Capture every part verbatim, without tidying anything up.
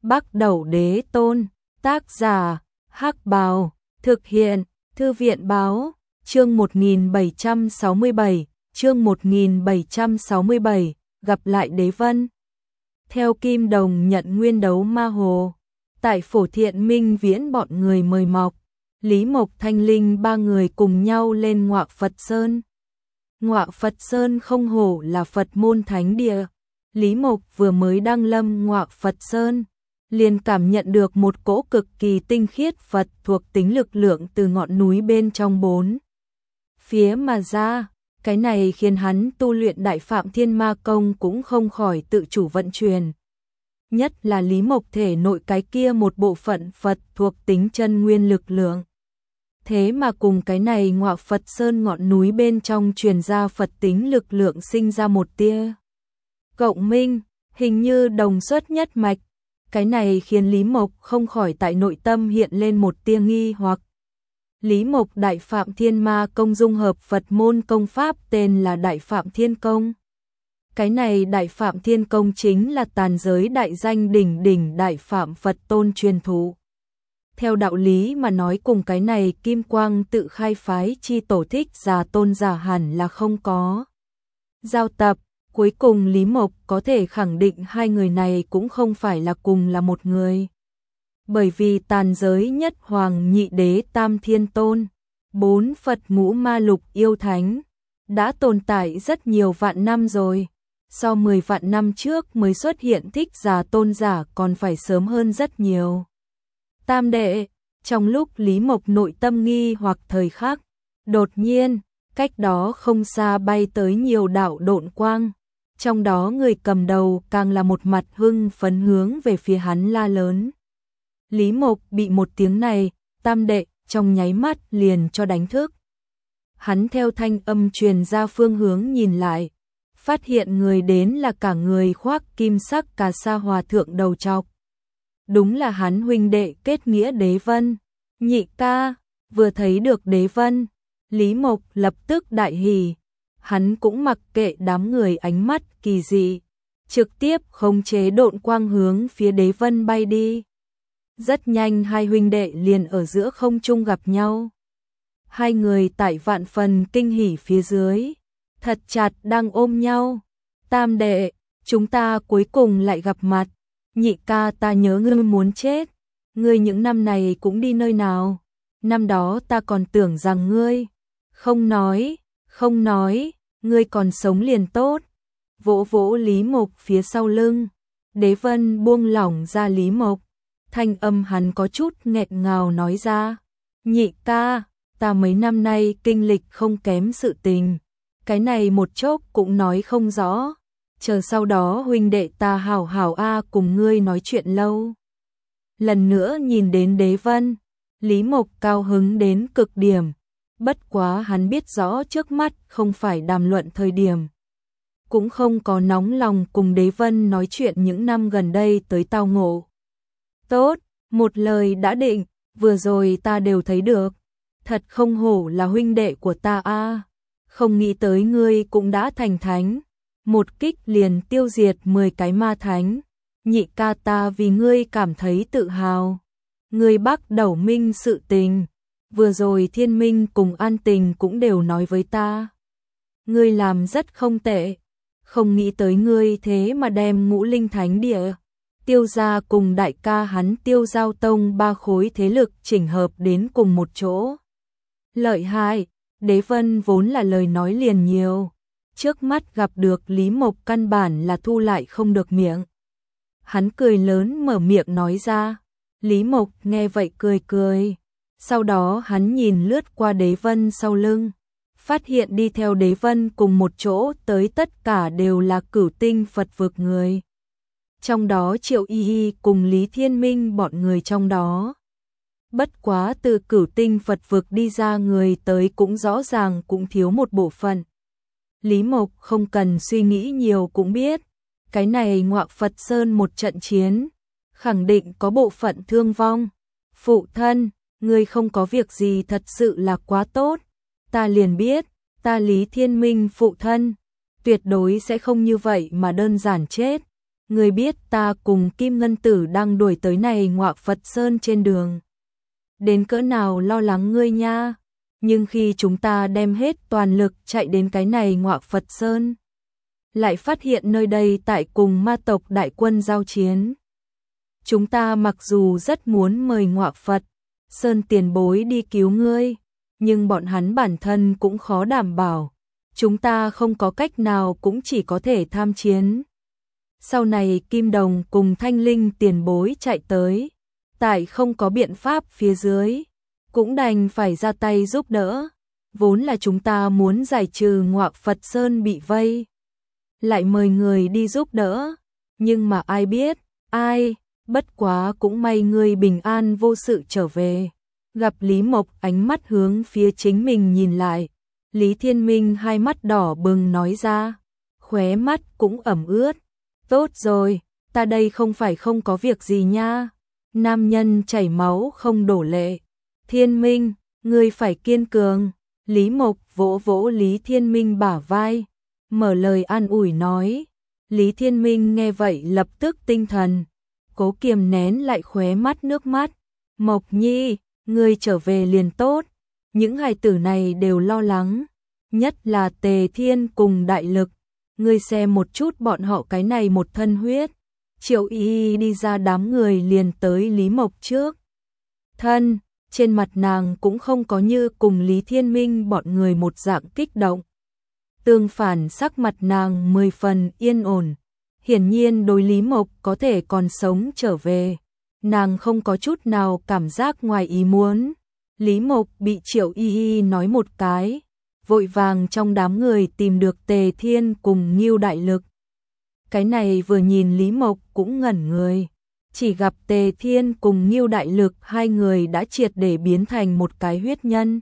Bắc Đẩu Đế Tôn, tác giả, Hắc Bào, thực hiện, Thư viện Báo, chương một nghìn bảy trăm sáu mươi bảy, chương một nghìn bảy trăm sáu mươi bảy, gặp lại Đế Vân. Theo Kim Đồng nhận nguyên đấu ma hồ, tại Phổ Thiện Minh Viễn bọn người mời mọc, Lý Mộc Thanh Linh ba người cùng nhau lên Ngọa Phật Sơn. Ngọa Phật Sơn không hổ là Phật môn thánh địa. Lý Mộc vừa mới đăng lâm Ngọa Phật Sơn, liền cảm nhận được một cỗ cực kỳ tinh khiết Phật thuộc tính lực lượng từ ngọn núi bên trong bốn phía mà ra. Cái này khiến hắn tu luyện Đại Phạm Thiên Ma Công cũng không khỏi tự chủ vận chuyển. Nhất là Lý Mộc thể nội cái kia một bộ phận Phật thuộc tính chân nguyên lực lượng. Thế mà cùng cái này Ngọa Phật Sơn ngọn núi bên trong truyền ra Phật tính lực lượng sinh ra một tia cộng minh, hình như đồng xuất nhất mạch. Cái này khiến Lý Mộc không khỏi tại nội tâm hiện lên một tia nghi hoặc. Lý Mộc Đại Phạm Thiên Ma Công dung hợp Phật môn công pháp tên là Đại Phạm Thiên Công. Cái này Đại Phạm Thiên Công chính là tàn giới đại danh đỉnh đỉnh Đại Phạm Phật Tôn truyền thụ. Theo đạo lý mà nói cùng cái này Kim Quang tự khai phái chi tổ thích giả tôn giả hẳn là không có giao tập. Cuối cùng Lý Mộc có thể khẳng định hai người này cũng không phải là cùng là một người. Bởi vì tàn giới nhất hoàng nhị đế tam thiên tôn, bốn Phật ngũ ma lục yêu thánh, đã tồn tại rất nhiều vạn năm rồi. So mười vạn năm trước mới xuất hiện thích giả tôn giả còn phải sớm hơn rất nhiều. Tam đệ, trong lúc Lý Mộc nội tâm nghi hoặc thời khắc, đột nhiên, cách đó không xa bay tới nhiều đạo độn quang. Trong đó người cầm đầu càng là một mặt hưng phấn hướng về phía hắn la lớn. Lý Mộc bị một tiếng này, tam đệ, trong nháy mắt liền cho đánh thức. Hắn theo thanh âm truyền ra phương hướng nhìn lại, phát hiện người đến là cả người khoác kim sắc cà sa hòa thượng đầu trọc. Đúng là hắn huynh đệ kết nghĩa Đế Vân. Nhị ca, vừa thấy được Đế Vân, Lý Mộc lập tức đại hỉ. Hắn cũng mặc kệ đám người ánh mắt kỳ dị, trực tiếp khống chế độn quang hướng phía Đế Vân bay đi. Rất nhanh hai huynh đệ liền ở giữa không trung gặp nhau. Hai người tại vạn phần kinh hỉ phía dưới, thật chặt đang ôm nhau. Tam đệ, chúng ta cuối cùng lại gặp mặt. Nhị ca, ta nhớ ngươi muốn chết. Ngươi những năm này cũng đi nơi nào? Năm đó ta còn tưởng rằng ngươi không nói. Không nói, ngươi còn sống liền tốt. Vỗ vỗ Lý Mộc phía sau lưng. Đế Vân buông lỏng ra Lý Mộc. Thanh âm hắn có chút nghẹn ngào nói ra. Nhị ca, ta mấy năm nay kinh lịch không kém sự tình. Cái này một chốc cũng nói không rõ. Chờ sau đó huynh đệ ta hảo hảo a cùng ngươi nói chuyện lâu. Lần nữa nhìn đến Đế Vân, Lý Mộc cao hứng đến cực điểm. Bất quá hắn biết rõ trước mắt không phải đàm luận thời điểm. Cũng không có nóng lòng cùng Đế Vân nói chuyện những năm gần đây tới tao ngộ. Tốt, một lời đã định, vừa rồi ta đều thấy được. Thật không hổ là huynh đệ của ta a. Không nghĩ tới ngươi cũng đã thành thánh. Một kích liền tiêu diệt mười cái ma thánh. Nhị ca, ta vì ngươi cảm thấy tự hào. Ngươi Bắc Đẩu Minh sự tình. Vừa rồi Thiên Minh cùng An Tình cũng đều nói với ta. Ngươi làm rất không tệ. Không nghĩ tới ngươi thế mà đem Ngũ Linh Thánh Địa, Tiêu gia cùng đại ca hắn Tiêu Giao Tông ba khối thế lực chỉnh hợp đến cùng một chỗ. Lợi hại, Đế Vân vốn là lời nói liền nhiều. Trước mắt gặp được Lý Mộc căn bản là thu lại không được miệng. Hắn cười lớn mở miệng nói ra. Lý Mộc nghe vậy cười cười. Sau đó hắn nhìn lướt qua Đế Vân sau lưng, phát hiện đi theo Đế Vân cùng một chỗ tới tất cả đều là cửu tinh Phật vực người. Trong đó Triệu Y Y cùng Lý Thiên Minh bọn người trong đó. Bất quá từ cửu tinh Phật vực đi ra người tới cũng rõ ràng cũng thiếu một bộ phận. Lý Mộc không cần suy nghĩ nhiều cũng biết, cái này Ngọa Phật Sơn một trận chiến, khẳng định có bộ phận thương vong. Phụ thân, ngươi không có việc gì thật sự là quá tốt. Ta liền biết, ta Lý Thiên Minh phụ thân, tuyệt đối sẽ không như vậy mà đơn giản chết. Ngươi biết ta cùng Kim Ngân Tử đang đuổi tới này Ngọa Phật Sơn trên đường. Đến cỡ nào lo lắng ngươi nha, nhưng khi chúng ta đem hết toàn lực chạy đến cái này Ngọa Phật Sơn, lại phát hiện nơi đây tại cùng ma tộc đại quân giao chiến. Chúng ta mặc dù rất muốn mời Ngọa Phật Sơn tiền bối đi cứu ngươi, nhưng bọn hắn bản thân cũng khó đảm bảo. Chúng ta không có cách nào cũng chỉ có thể tham chiến. Sau này Kim Đồng cùng Thanh Linh tiền bối chạy tới, tại không có biện pháp phía dưới, cũng đành phải ra tay giúp đỡ. Vốn là chúng ta muốn giải trừ Ngọa Phật Sơn bị vây, lại mời người đi giúp đỡ, nhưng mà ai biết, ai, bất quá cũng may ngươi bình an vô sự trở về. Gặp Lý Mộc ánh mắt hướng phía chính mình nhìn lại, Lý Thiên Minh hai mắt đỏ bừng nói ra, khóe mắt cũng ẩm ướt. Tốt rồi, ta đây không phải không có việc gì nha. Nam nhân chảy máu không đổ lệ. Thiên Minh, ngươi phải kiên cường. Lý Mộc vỗ vỗ Lý Thiên Minh bả vai, mở lời an ủi nói. Lý Thiên Minh nghe vậy lập tức tinh thần, cố kiềm nén lại khóe mắt nước mắt. Mộc Nhi, ngươi trở về liền tốt. Những hài tử này đều lo lắng, nhất là Tề Thiên cùng Đại Lực. Ngươi xem một chút bọn họ cái này một thân huyết. Triệu Y đi ra đám người liền tới Lý Mộc trước. Thân, trên mặt nàng cũng không có như cùng Lý Thiên Minh bọn người một dạng kích động. Tương phản sắc mặt nàng mười phần yên ổn. Hiển nhiên đối Lý Mộc có thể còn sống trở về, nàng không có chút nào cảm giác ngoài ý muốn. Lý Mộc bị Triệu Y Y nói một cái, vội vàng trong đám người tìm được Tề Thiên cùng Ngưu Đại Lực. Cái này vừa nhìn Lý Mộc cũng ngẩn người, chỉ gặp Tề Thiên cùng Ngưu Đại Lực hai người đã triệt để biến thành một cái huyết nhân.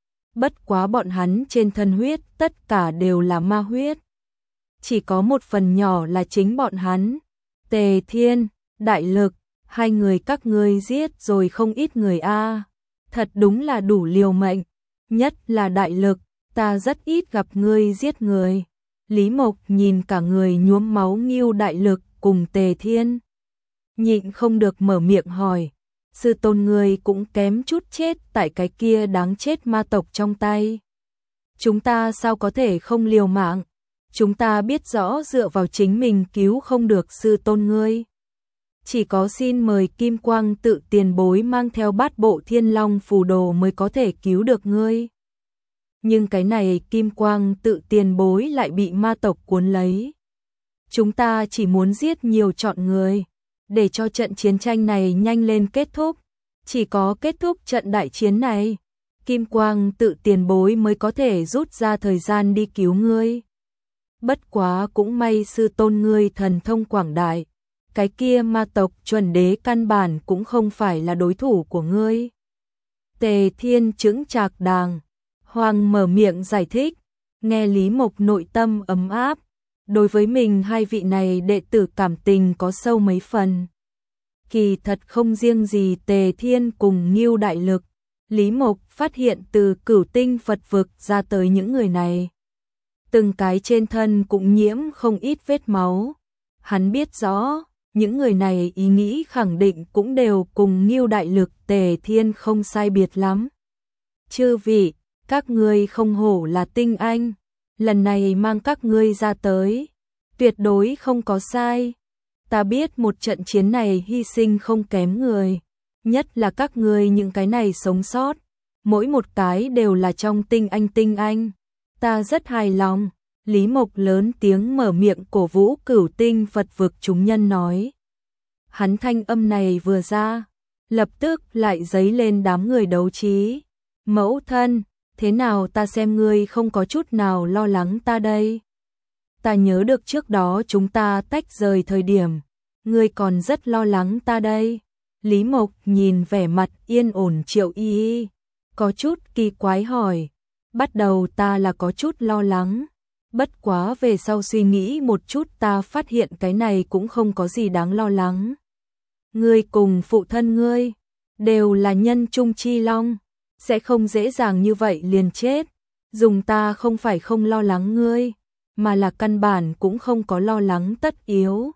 Bất quá bọn hắn trên thân huyết tất cả đều là ma huyết, chỉ có một phần nhỏ là chính bọn hắn. Tề Thiên, Đại Lực, hai người các ngươi giết rồi không ít người a, thật đúng là đủ liều mệnh, nhất là Đại Lực, ta rất ít gặp ngươi giết người. Lý Mộc nhìn cả người nhuốm máu Ngưu Đại Lực cùng Tề Thiên, nhịn không được mở miệng hỏi, sư tôn ngươi cũng kém chút chết tại cái kia đáng chết ma tộc trong tay. Chúng ta sao có thể không liều mạng? Chúng ta biết rõ dựa vào chính mình cứu không được sư tôn ngươi. Chỉ có xin mời Kim Quang tự tiền bối mang theo bát bộ Thiên Long phù đồ mới có thể cứu được ngươi. Nhưng cái này Kim Quang tự tiền bối lại bị ma tộc cuốn lấy. Chúng ta chỉ muốn giết nhiều chọn người, để cho trận chiến tranh này nhanh lên kết thúc. Chỉ có kết thúc trận đại chiến này, Kim Quang tự tiền bối mới có thể rút ra thời gian đi cứu ngươi. Bất quá cũng may sư tôn ngươi thần thông quảng đại, cái kia ma tộc chuẩn đế căn bản cũng không phải là đối thủ của ngươi. Tề Thiên chững chạc đàng hoàng mở miệng giải thích, nghe Lý Mộc nội tâm ấm áp, đối với mình hai vị này đệ tử cảm tình có sâu mấy phần. Kỳ thật không riêng gì Tề Thiên cùng Ngưu Đại Lực, Lý Mộc phát hiện từ Cửu Tinh Phật vực ra tới những người này, từng cái trên thân cũng nhiễm không ít vết máu. Hắn biết rõ, những người này ý nghĩ khẳng định cũng đều cùng Ngưu Đại Lực Tề Thiên không sai biệt lắm. Chư vị, các ngươi không hổ là tinh anh, lần này mang các ngươi ra tới, tuyệt đối không có sai. Ta biết một trận chiến này hy sinh không kém người, nhất là các ngươi những cái này sống sót, mỗi một cái đều là trong tinh anh tinh anh. Ta rất hài lòng. Lý Mộc lớn tiếng mở miệng cổ vũ Cửu Tinh Phật vực chúng nhân nói. Hắn thanh âm này vừa ra, lập tức lại dấy lên đám người đấu trí. Mẫu thân, thế nào ta xem ngươi không có chút nào lo lắng ta đây? Ta nhớ được trước đó chúng ta tách rời thời điểm, ngươi còn rất lo lắng ta đây. Lý Mộc nhìn vẻ mặt yên ổn Triệu Y Y, có chút kỳ quái hỏi. Bắt đầu ta là có chút lo lắng, bất quá về sau suy nghĩ một chút ta phát hiện cái này cũng không có gì đáng lo lắng. Ngươi cùng phụ thân ngươi đều là nhân trung chi long, sẽ không dễ dàng như vậy liền chết. Dùng ta không phải không lo lắng ngươi, mà là căn bản cũng không có lo lắng tất yếu.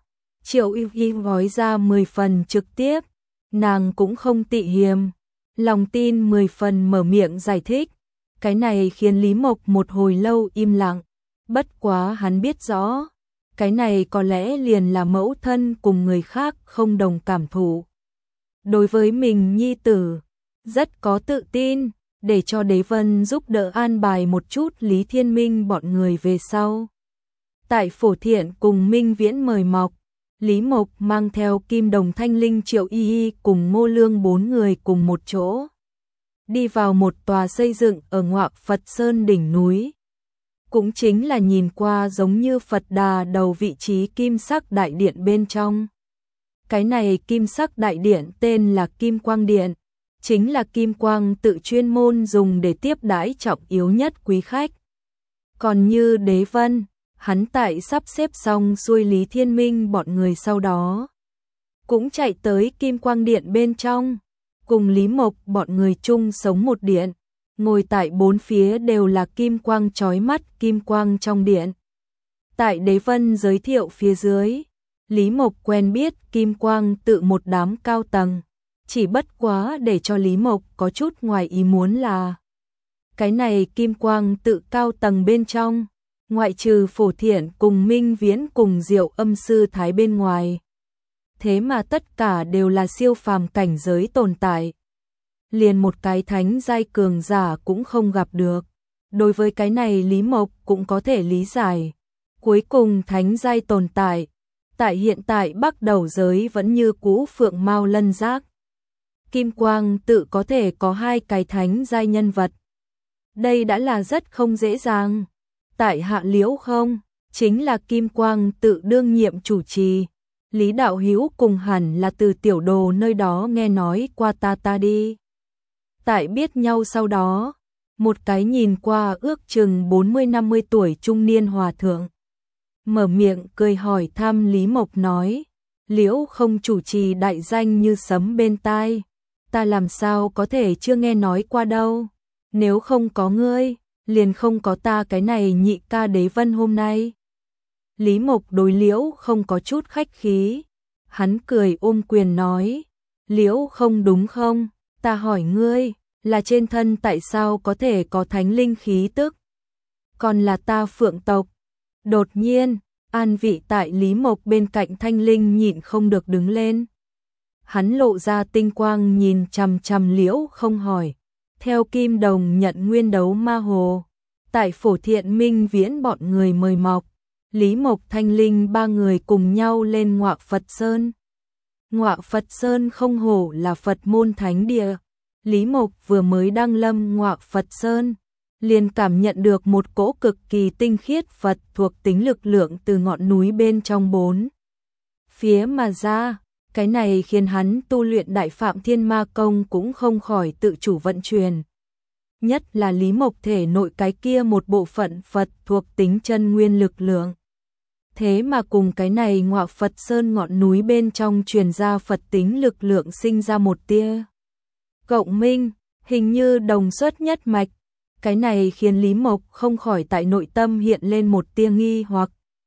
Triệu Y Y gói ra mười phần trực tiếp, nàng cũng không tị hiềm, lòng tin mười phần mở miệng giải thích. Cái này khiến Lý Mộc một hồi lâu im lặng, bất quá hắn biết rõ, cái này có lẽ liền là mẫu thân cùng người khác không đồng cảm thụ. Đối với mình nhi tử, rất có tự tin, để cho Đế Vân giúp đỡ an bài một chút Lý Thiên Minh bọn người về sau. Tại Phổ Thiện cùng Minh Viễn mời mọc, Lý Mộc mang theo Kim Đồng Thanh Linh Triệu Y Y cùng Ngô Lương bốn người cùng một chỗ. Đi vào một tòa xây dựng ở ngoại Phật Sơn đỉnh núi. Cũng chính là nhìn qua giống như Phật Đà đầu vị trí kim sắc đại điện bên trong. Cái này kim sắc đại điện tên là Kim Quang Điện, chính là Kim Quang tự chuyên môn dùng để tiếp đãi trọng yếu nhất quý khách. Còn như Đế Vân, hắn tại sắp xếp xong xuôi Lý Thiên Minh bọn người sau đó, cũng chạy tới Kim Quang Điện bên trong, cùng Lý Mộc bọn người chung sống một điện, ngồi tại bốn phía đều là kim quang chói mắt kim quang trong điện. Tại Đế Vân giới thiệu phía dưới, Lý Mộc quen biết kim quang tự một đám cao tầng, chỉ bất quá để cho Lý Mộc có chút ngoài ý muốn là cái này kim quang tự cao tầng bên trong, ngoại trừ Phổ Thiện cùng Minh Viễn cùng Diệu Âm Sư Thái bên ngoài, thế mà tất cả đều là siêu phàm cảnh giới tồn tại. Liền một cái thánh giai cường giả cũng không gặp được. Đối với cái này Lý Mộc cũng có thể lý giải. Cuối cùng thánh giai tồn tại, tại hiện tại Bắc Đầu giới vẫn như cũ phượng mao lân giác. Kim Quang tự có thể có hai cái thánh giai nhân vật. Đây đã là rất không dễ dàng. Tại Hạ Liễu không, chính là Kim Quang tự đương nhiệm chủ trì. Lý Đạo Hữu cùng hẳn là từ tiểu đồ nơi đó nghe nói qua ta ta đi. Tại biết nhau sau đó, một cái nhìn qua ước chừng bốn mươi năm mươi tuổi trung niên hòa thượng. Mở miệng cười hỏi thăm Lý Mộc nói, Liễu không chủ trì đại danh như sấm bên tai, ta làm sao có thể chưa nghe nói qua đâu, nếu không có ngươi, liền không có ta cái này nhị ca Đế Vân hôm nay. Lý Mộc đối Liễu không có chút khách khí, hắn cười ôm quyền nói, Liễu không đúng không, ta hỏi ngươi, là trên thân tại sao có thể có thánh linh khí tức, còn là ta phượng tộc. Đột nhiên, an vị tại Lý Mộc bên cạnh Thanh Linh nhịn không được đứng lên. Hắn lộ ra tinh quang nhìn chằm chằm Liễu không hỏi, theo Kim Đồng nhận nguyên đấu ma hồ, tại Phổ Thiện Minh Viễn bọn người mời mọc, Lý Mộc Thanh Linh ba người cùng nhau lên Ngọa Phật Sơn. Ngọa Phật Sơn không hổ là Phật môn thánh địa. Lý Mộc vừa mới đăng lâm Ngọa Phật Sơn, liền cảm nhận được một cỗ cực kỳ tinh khiết Phật thuộc tính lực lượng từ ngọn núi bên trong bốn phía mà ra. Cái này khiến hắn tu luyện Đại Phạm Thiên Ma Công cũng không khỏi tự chủ vận chuyển. Nhất là Lý Mộc thể nội cái kia một bộ phận Phật thuộc tính chân nguyên lực lượng. Thế mà cùng cái này Ngọa Phật Sơn ngọn núi bên trong truyền ra Phật tính lực lượng sinh ra một tia cộng minh, hình như đồng xuất nhất mạch. Cái này khiến Lý Mộc không khỏi tại nội tâm hiện lên một tia nghi hoặc.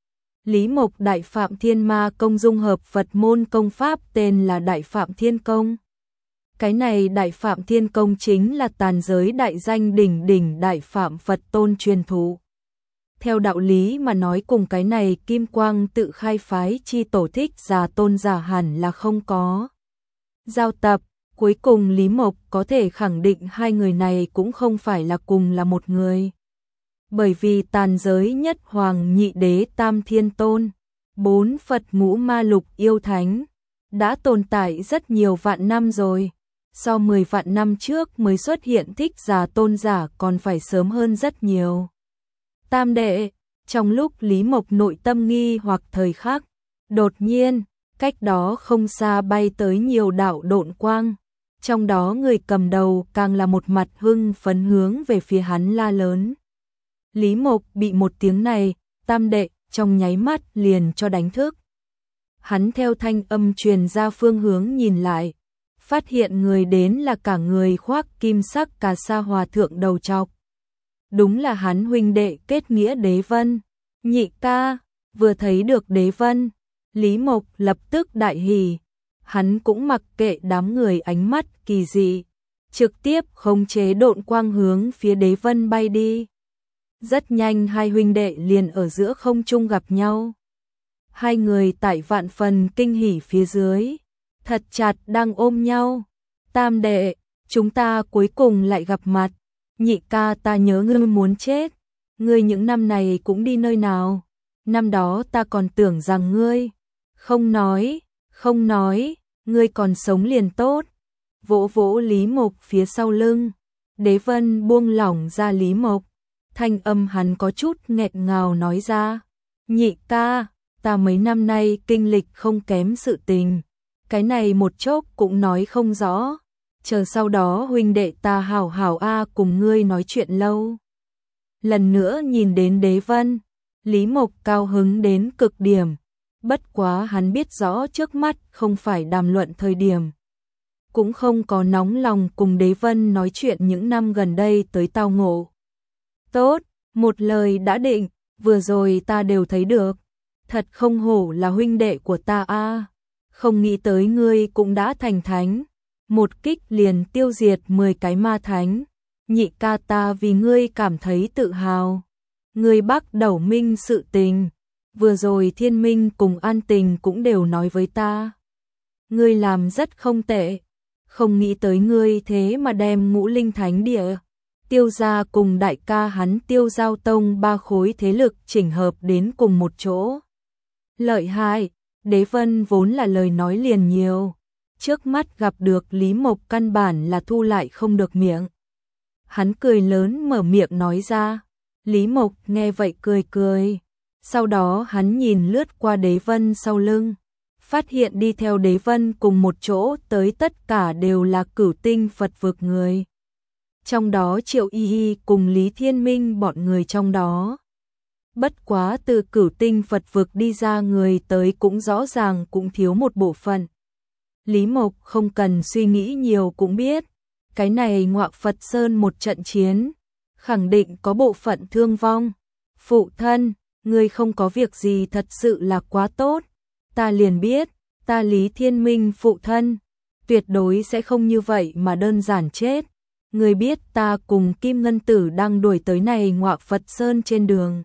Lý Mộc Đại Phạm Thiên Ma Công dung hợp Phật môn công pháp tên là Đại Phạm Thiên Công. Cái này Đại Phạm Thiên Công chính là tàn giới đại danh đỉnh đỉnh Đại Phạm Phật Tôn truyền thụ. Theo đạo lý mà nói cùng cái này Kim Quang tự khai phái chi tổ thích giả tôn giả hẳn là không có giao tập. Cuối cùng Lý Mộc có thể khẳng định hai người này cũng không phải là cùng là một người. Bởi vì tàn giới nhất hoàng nhị đế tam thiên tôn, bốn Phật ngũ ma lục yêu thánh, đã tồn tại rất nhiều vạn năm rồi. So mười vạn năm trước mới xuất hiện thích giả tôn giả còn phải sớm hơn rất nhiều. Tam đệ, trong lúc Lý Mộc nội tâm nghi hoặc thời khắc, đột nhiên, cách đó không xa bay tới nhiều đạo độn quang. Trong đó người cầm đầu càng là một mặt hưng phấn hướng về phía hắn la lớn. Lý Mộc bị một tiếng này, tam đệ, trong nháy mắt liền cho đánh thức. Hắn theo thanh âm truyền ra phương hướng nhìn lại, phát hiện người đến là cả người khoác kim sắc cà sa hòa thượng đầu trọc. Đúng là hắn huynh đệ kết nghĩa Đế Vân. Nhị ca, vừa thấy được Đế Vân, Lý Mộc lập tức đại hỉ, hắn cũng mặc kệ đám người ánh mắt kỳ dị, trực tiếp khống chế độn quang hướng phía Đế Vân bay đi. Rất nhanh hai huynh đệ liền ở giữa không trung gặp nhau. Hai người tại vạn phần kinh hỉ phía dưới, thật chặt đang ôm nhau. Tam đệ, chúng ta cuối cùng lại gặp mặt. Nhị ca, ta nhớ ngươi muốn chết. Ngươi những năm này cũng đi nơi nào? Năm đó ta còn tưởng rằng ngươi không nói, không nói, ngươi còn sống liền tốt. Vỗ vỗ Lý Mộc phía sau lưng, Đế Vân buông lỏng ra Lý Mộc, thanh âm hắn có chút nghẹn ngào nói ra, nhị ca, ta mấy năm nay kinh lịch không kém sự tình, cái này một chốc cũng nói không rõ, chờ sau đó huynh đệ ta hảo hảo a cùng ngươi nói chuyện lâu. Lần nữa nhìn đến Đế Vân, Lý Mộc cao hứng đến cực điểm, bất quá hắn biết rõ trước mắt không phải đàm luận thời điểm. Cũng không có nóng lòng cùng Đế Vân nói chuyện những năm gần đây tới tao ngộ. Tốt, một lời đã định, vừa rồi ta đều thấy được, thật không hổ là huynh đệ của ta a, không nghĩ tới ngươi cũng đã thành thánh, một kích liền tiêu diệt mười cái ma thánh, nhị ca ta vì ngươi cảm thấy tự hào. Ngươi Bắc Đẩu Minh sự tình, vừa rồi Thiên Minh cùng An Tình cũng đều nói với ta. Ngươi làm rất không tệ, không nghĩ tới ngươi thế mà đem Ngũ Linh Thánh Địa, Tiêu gia cùng đại ca hắn Tiêu Giao Tông ba khối thế lực chỉnh hợp đến cùng một chỗ. Lợi hại, Đế Vân vốn là lời nói liền nhiều, trước mắt gặp được Lý Mộc căn bản là thu lại không được miệng. Hắn cười lớn mở miệng nói ra, Lý Mộc nghe vậy cười cười, sau đó hắn nhìn lướt qua Đế Vân sau lưng, phát hiện đi theo Đế Vân cùng một chỗ tới tất cả đều là Cửu Tinh Phật vực người. Trong đó Triệu Y Y cùng Lý Thiên Minh bọn người trong đó. Bất quá từ Cửu Tinh Phật vực đi ra người tới cũng rõ ràng cũng thiếu một bộ phận. Lý Mộc không cần suy nghĩ nhiều cũng biết, cái này Ngọa Phật Sơn một trận chiến, khẳng định có bộ phận thương vong. Phụ thân, ngươi không có việc gì thật sự là quá tốt, ta liền biết, ta Lý Thiên Minh phụ thân, tuyệt đối sẽ không như vậy mà đơn giản chết. Ngươi biết ta cùng Kim Ngân Tử đang đuổi tới này Ngọa Phật Sơn trên đường.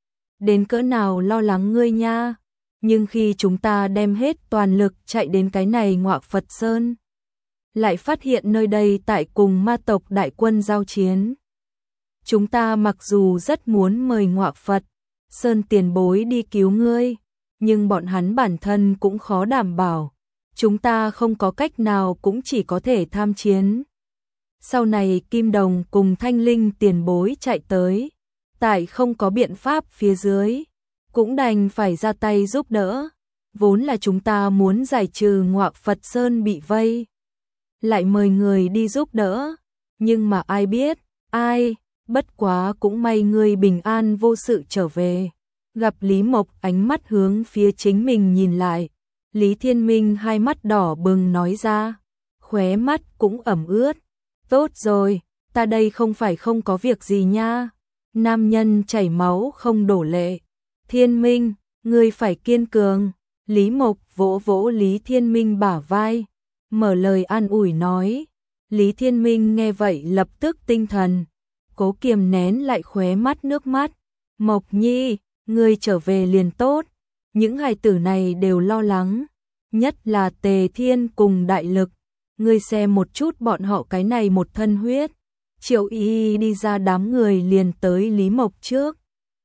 Đến cỡ nào lo lắng ngươi nha, nhưng khi chúng ta đem hết toàn lực chạy đến cái này Ngọa Phật Sơn, lại phát hiện nơi đây tại cùng ma tộc đại quân giao chiến. Chúng ta mặc dù rất muốn mời Ngọa Phật Sơn tiền bối đi cứu ngươi, nhưng bọn hắn bản thân cũng khó đảm bảo, chúng ta không có cách nào cũng chỉ có thể tham chiến. Sau này Kim Đồng cùng Thanh Linh tiền bối chạy tới, tại không có biện pháp phía dưới, cũng đành phải ra tay giúp đỡ, vốn là chúng ta muốn giải trừ Ngọa Phật Sơn bị vây, lại mời người đi giúp đỡ, nhưng mà ai biết, ai, bất quá cũng may ngươi bình an vô sự trở về. Gặp Lý Mộc ánh mắt hướng phía chính mình nhìn lại, Lý Thiên Minh hai mắt đỏ bừng nói ra, khóe mắt cũng ẩm ướt. Tốt rồi, ta đây không phải không có việc gì nha. Nam nhân chảy máu không đổ lệ. Thiên Minh, ngươi phải kiên cường. Lý Mộc vỗ vỗ Lý Thiên Minh bả vai, mở lời an ủi nói. Lý Thiên Minh nghe vậy lập tức tinh thần, cố kiềm nén lại khóe mắt nước mắt. Mộc Nhi, ngươi trở về liền tốt. Những hài tử này đều lo lắng, nhất là Tề Thiên cùng Đại Lực. Ngươi xem một chút bọn họ cái này một thân huyết. Triệu Y đi ra đám người liền tới Lý Mộc trước.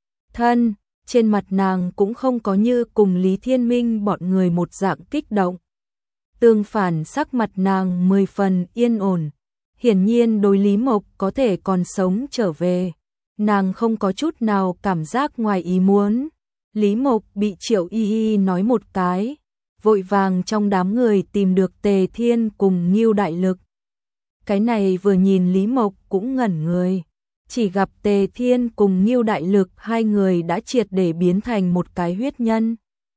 Thân, trên mặt nàng cũng không có như cùng Lý Thiên Minh bọn người một dạng kích động. Tương phản sắc mặt nàng mười phần yên ổn. Hiển nhiên đối Lý Mộc có thể còn sống trở về, nàng không có chút nào cảm giác ngoài ý muốn. Lý Mộc bị Triệu Y Y nói một cái, vội vàng trong đám người tìm được Tề Thiên cùng Ngưu Đại Lực. Cái này vừa nhìn Lý Mộc cũng ngẩn người, chỉ gặp Tề Thiên cùng Ngưu Đại Lực hai người đã triệt để biến thành một cái huyết nhân.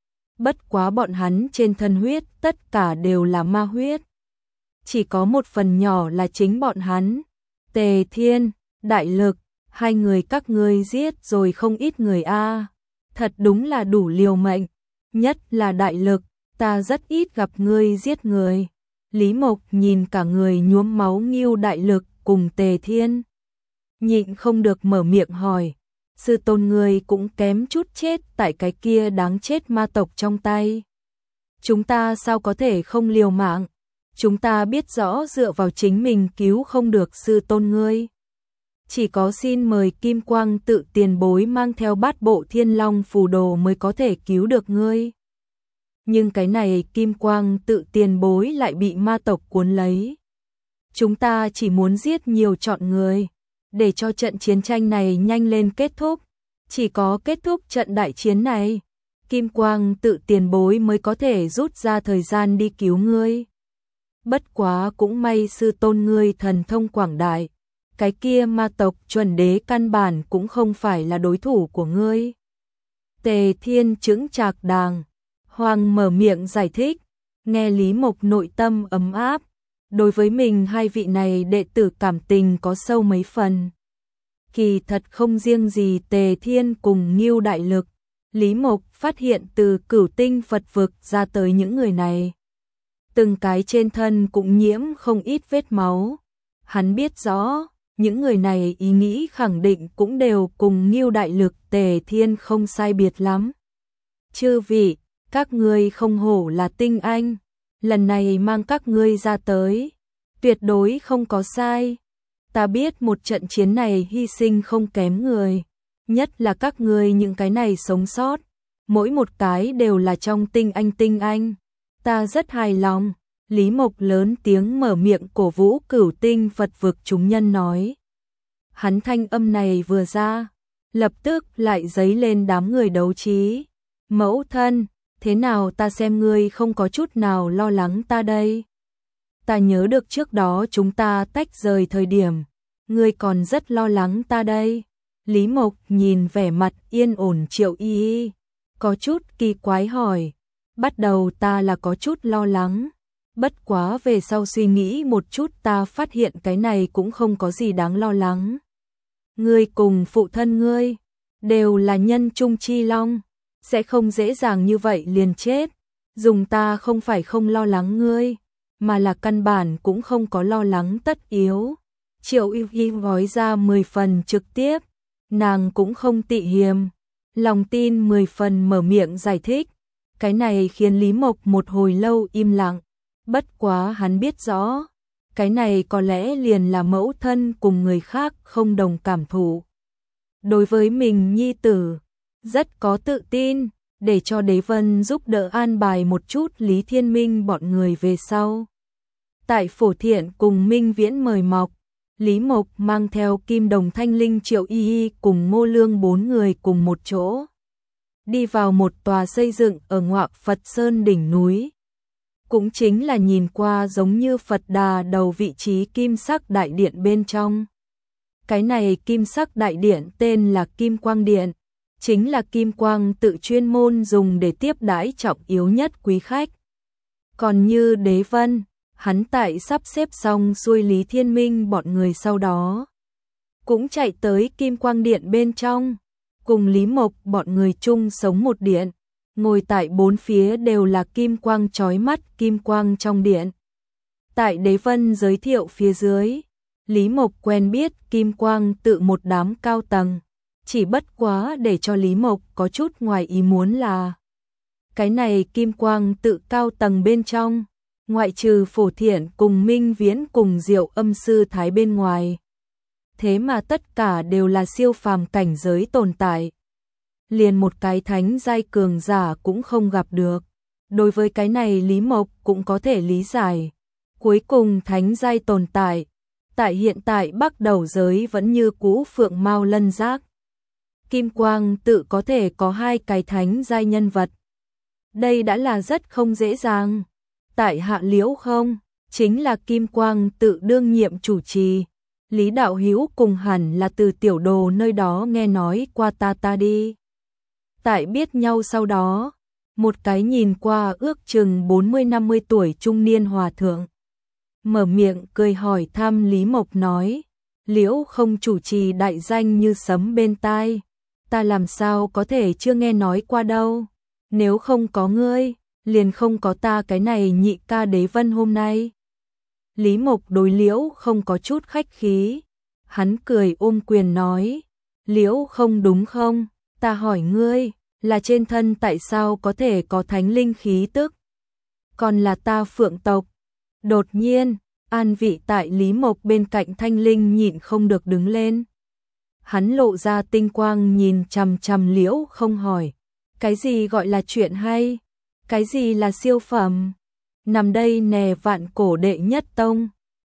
Bất quá bọn hắn trên thân huyết tất cả đều là ma huyết, chỉ có một phần nhỏ là chính bọn hắn. Tề Thiên, Đại Lực, hai người các ngươi giết rồi không ít người a, thật đúng là đủ liều mệnh. nhất là đại lực, ta rất ít gặp ngươi giết người. Lý Mộc nhìn cả người nhuốm máu Ngưu Đại Lực cùng Tề Thiên, nhịn không được mở miệng hỏi, sư tôn ngươi cũng kém chút chết tại cái kia đáng chết ma tộc trong tay. Chúng ta sao có thể không liều mạng? Chúng ta biết rõ dựa vào chính mình cứu không được sư tôn ngươi. Chỉ có xin mời Kim Quang Tự tiền bối mang theo bát bộ Thiên Long phù đồ mới có thể cứu được ngươi. Nhưng cái này Kim Quang Tự tiền bối lại bị ma tộc cuốn lấy. Chúng ta chỉ muốn giết nhiều chọn người, để cho trận chiến tranh này nhanh lên kết thúc. Chỉ có kết thúc trận đại chiến này, Kim Quang Tự tiền bối mới có thể rút ra thời gian đi cứu ngươi. Bất quá cũng may sư tôn ngươi thần thông quảng đại, cái kia ma tộc chuẩn đế căn bản cũng không phải là đối thủ của ngươi. Tề Thiên chững chạc đàng hoàng mở miệng giải thích, nghe Lý Mộc nội tâm ấm áp, đối với mình hai vị này đệ tử cảm tình có sâu mấy phần. Kỳ thật không riêng gì Tề Thiên cùng Ngưu Đại Lực, Lý Mộc phát hiện từ Cửu Tinh Phật vực ra tới những người này, từng cái trên thân cũng nhiễm không ít vết máu. Hắn biết rõ, những người này ý nghĩ khẳng định cũng đều cùng Ngưu Đại Lực Tề Thiên không sai biệt lắm. Chư vị, các ngươi không hổ là tinh anh, lần này mang các ngươi ra tới, tuyệt đối không có sai. Ta biết một trận chiến này hy sinh không kém người, nhất là các ngươi những cái này sống sót, mỗi một cái đều là trong tinh anh tinh anh. Ta rất hài lòng. Lý Mộc lớn tiếng mở miệng cổ vũ Cửu Tinh Phật vực chúng nhân nói. Hắn thanh âm này vừa ra, lập tức lại dấy lên đám người đấu trí. Mẫu thân, thế nào ta xem ngươi không có chút nào lo lắng ta đây? Ta nhớ được trước đó chúng ta tách rời thời điểm, ngươi còn rất lo lắng ta đây. Lý Mộc nhìn vẻ mặt yên ổn Triệu Y Y, có chút kỳ quái hỏi. Bắt đầu ta là có chút lo lắng, bất quá về sau suy nghĩ một chút ta phát hiện cái này cũng không có gì đáng lo lắng. Ngươi cùng phụ thân ngươi đều là nhân trung chi long, sẽ không dễ dàng như vậy liền chết. Dùng ta không phải không lo lắng ngươi, mà là căn bản cũng không có lo lắng tất yếu. Triệu Y Y gói ra mười phần trực tiếp, nàng cũng không tị hiềm, lòng tin mười phần mở miệng giải thích. Cái này khiến Lý Mộc một hồi lâu im lặng, bất quá hắn biết rõ, cái này có lẽ liền là mẫu thân cùng người khác không đồng cảm thụ. Đối với mình nhi tử, rất có tự tin, để cho Đế Vân giúp đỡ an bài một chút Lý Thiên Minh bọn người về sau. Tại Phổ Thiện cùng Minh Viễn mời mọc, Lý Mộc mang theo Kim Đồng Thanh Linh Triệu Y Y cùng Ngô Lương bốn người cùng một chỗ. Đi vào một tòa xây dựng ở ngoại Phật Sơn đỉnh núi. Cũng chính là nhìn qua giống như Phật Đà đầu vị trí kim sắc đại điện bên trong. Cái này kim sắc đại điện tên là Kim Quang Điện, chính là Kim Quang Tự chuyên môn dùng để tiếp đãi trọng yếu nhất quý khách. Còn như Đế Vân, hắn tại sắp xếp xong xuôi Lý Thiên Minh bọn người sau đó, cũng chạy tới Kim Quang Điện bên trong, cùng Lý Mộc bọn người chung sống một điện, ngồi tại bốn phía đều là kim quang chói mắt kim quang trong điện. Tại Đế Vân giới thiệu phía dưới, Lý Mộc quen biết Kim Quang Tự một đám cao tầng, chỉ bất quá để cho Lý Mộc có chút ngoài ý muốn là cái này Kim Quang Tự cao tầng bên trong, ngoại trừ Phổ Thiện cùng Minh Viễn cùng Diệu Âm Sư Thái bên ngoài, thế mà tất cả đều là siêu phàm cảnh giới tồn tại. Liền một cái thánh giai cường giả cũng không gặp được. Đối với cái này Lý Mộc cũng có thể lý giải. Cuối cùng thánh giai tồn tại, tại hiện tại Bắc Đầu giới vẫn như cũ phượng mao lân giác. Kim Quang Tự có thể có hai cái thánh giai nhân vật. Đây đã là rất không dễ dàng. Tại Hạ Liễu không, chính là Kim Quang Tự đương nhiệm chủ trì. Lý Đạo Hữu cùng hẳn là từ tiểu đồ nơi đó nghe nói qua ta ta đi. Tại biết nhau sau đó, một cái nhìn qua ước chừng bốn mươi năm mươi tuổi trung niên hòa thượng mở miệng cười hỏi thăm Lý Mộc nói, Liễu không chủ trì đại danh như sấm bên tai, ta làm sao có thể chưa nghe nói qua đâu. Nếu không có ngươi, liền không có ta cái này nhị ca đế vân hôm nay. Lý Mộc đối Liễu không có chút khách khí, hắn cười ôm quyền nói, Liễu không đúng không, ta hỏi ngươi, là trên thân tại sao có thể có thánh linh khí tức, còn là ta Phượng tộc. Đột nhiên, an vị tại Lý Mộc bên cạnh Thanh Linh nhịn không được đứng lên. Hắn lộ ra tinh quang nhìn chằm chằm Liễu không hỏi, cái gì gọi là chuyện hay, cái gì là siêu phẩm, nằm đây nè vạn cổ đệ nhất tông.